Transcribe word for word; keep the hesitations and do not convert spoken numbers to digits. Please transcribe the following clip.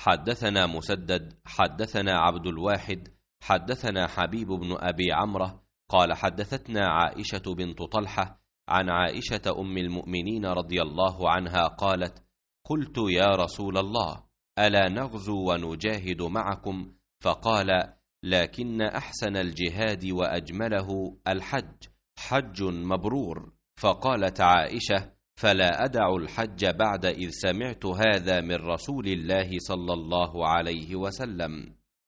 حدثنا مسدد حدثنا عبد الواحد حدثنا حبيب بن أبي عمرة قال حدثتنا عائشة بنت طلحة عن عائشة أم المؤمنين رضي الله عنها قالت: قلت يا رسول الله ألا نغزو ونجاهد معكم؟ فقال: لكن أحسن الجهاد وأجمله الحج، حج مبرور. فقالت عائشة: فلا أدع الحج بعد إذ سمعت هذا من رسول الله صلى الله عليه وسلم.